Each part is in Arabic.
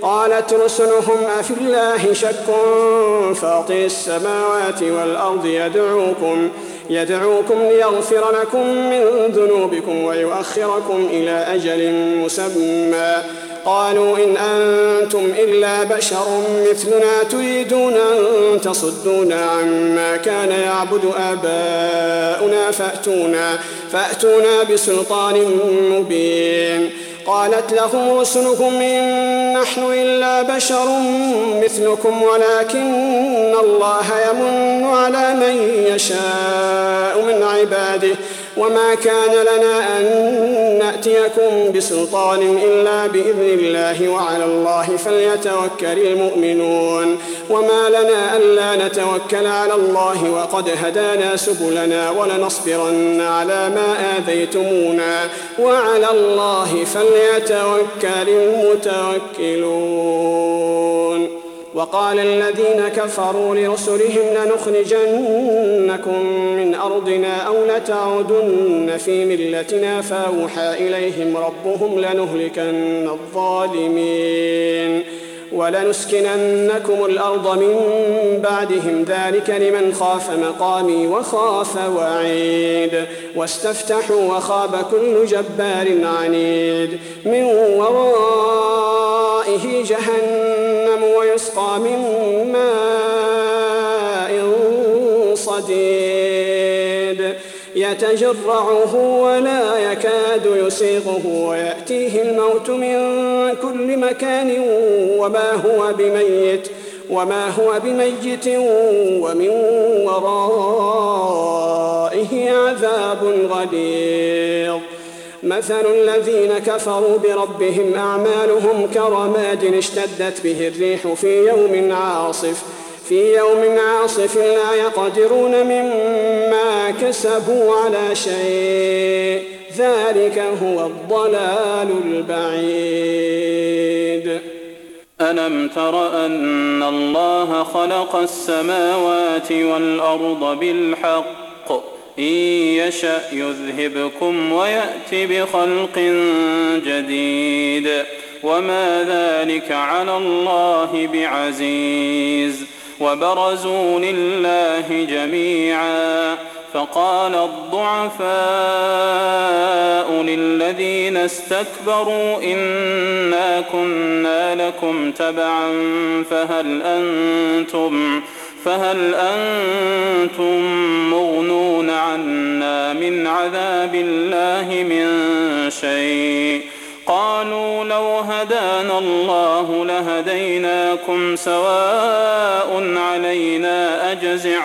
قالت رسلهم أفي الله شك فاطر السماوات والأرض يدعوكم ليغفر لكم من ذنوبكم ويؤخركم إلى أجل مسمى. قالوا إن أنتم إلا بشر مثلنا تريدون أن تصدونا عما كان يعبد آباؤنا فأتونا بسلطان مبين. قالت لهم رسلهم إن نحن إلا بشر مثلكم ولكن الله يمن على من يشاء من عباده وما كان لنا أن نأتيكم بسلطان إلا بإذن الله وعلى الله فليتوكل المؤمنون. وما لنا ألا نتوكل على الله وقد هدانا سبلنا ولنصبرن على ما آذيتمونا وعلى الله فليتوكل المتوكلون. وقال الذين كفروا لرسلهم لنخرجنكم من أرضنا أو لتعودن في ملتنا فأوحى إليهم ربهم لنهلكن الظالمين ولنسكننكم الأرض من بعدهم ذلك لمن خاف مقامي وخاف وعيد. واستفتحوا وخاب كل جبار عنيد من ورائه جهنم ويسقى من ماء صديد يتجرعه ولا يكاد يسيغه ويأتيه الموت من كل مكان وما هو بميت ومن ورائه عذاب غليظ. مثل الذين كفروا بربهم أعمالهم كرماد اشتدت به الريح في يوم عاصف لا يقدرون مما كسبوا على شيء ذلك هو الضلال البعيد. ألم تر أن الله خلق السماوات والأرض بالحق إن يشأ يذهبكم ويأت بخلق جديد وما ذلك على الله بعزيز. وبرزوا لله جميعا فقال الضعفاء للذين استكبروا إنا كنا لكم تبعا فهل أنتم مغنون عنا من عذاب الله من شيء. قالوا لو هدانا الله لهديناكم سواء علينا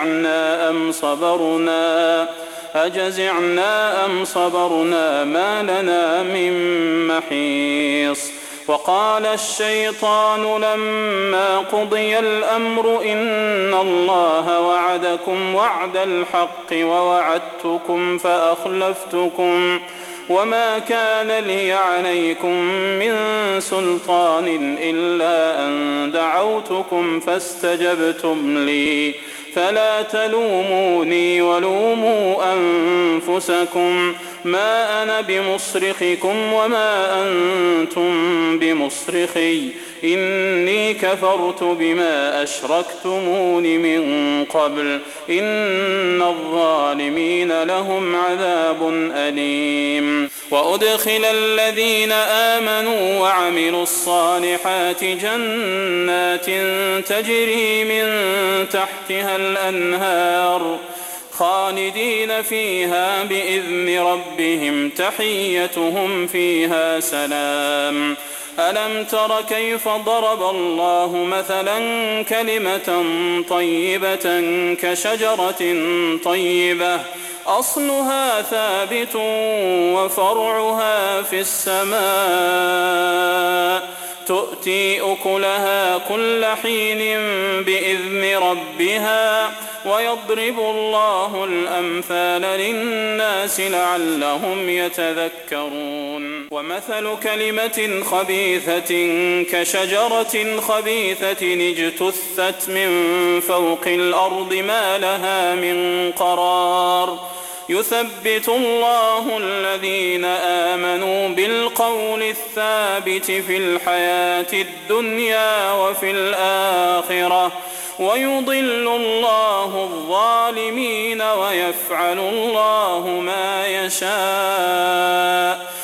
أجزعنا أم صبرنا ما لنا من محيص. وقال الشيطان لما قضي الأمر إن الله وعدكم وعد الحق ووعدتكم فأخلفتكم وما كان لي عليكم من سلطان إلا أن دعوتكم فاستجبتم لي فلا تلوموني ولوموا أنفسكم ما أنا بمصرخكم وما أنتم بمصرخي إني كفرت بما أشركتمون من قبل إن الظالمين لهم عذاب أليم. وأدخل الذين آمنوا وعملوا الصالحات جنات تجري من تحتها الأنهار خالدين فيها بإذن ربهم تحيتهم فيها سلام. ألم تر كيف ضرب الله مثلا كلمة طيبة كشجرة طيبة أصلها ثابت وفرعها في السماء تؤتي أكلها كل حين بإذن ربها ويضرب الله الأمثال للناس لعلهم يتذكرون. ومثل كلمة خبيثة كشجرة خبيثة اجتثت من فوق الأرض ما لها من قرار يثبت الله الذين آمنوا بالقول الثابت في الحياة الدنيا وفي الآخرة ويضل الله الظالمين ويفعل الله ما يشاء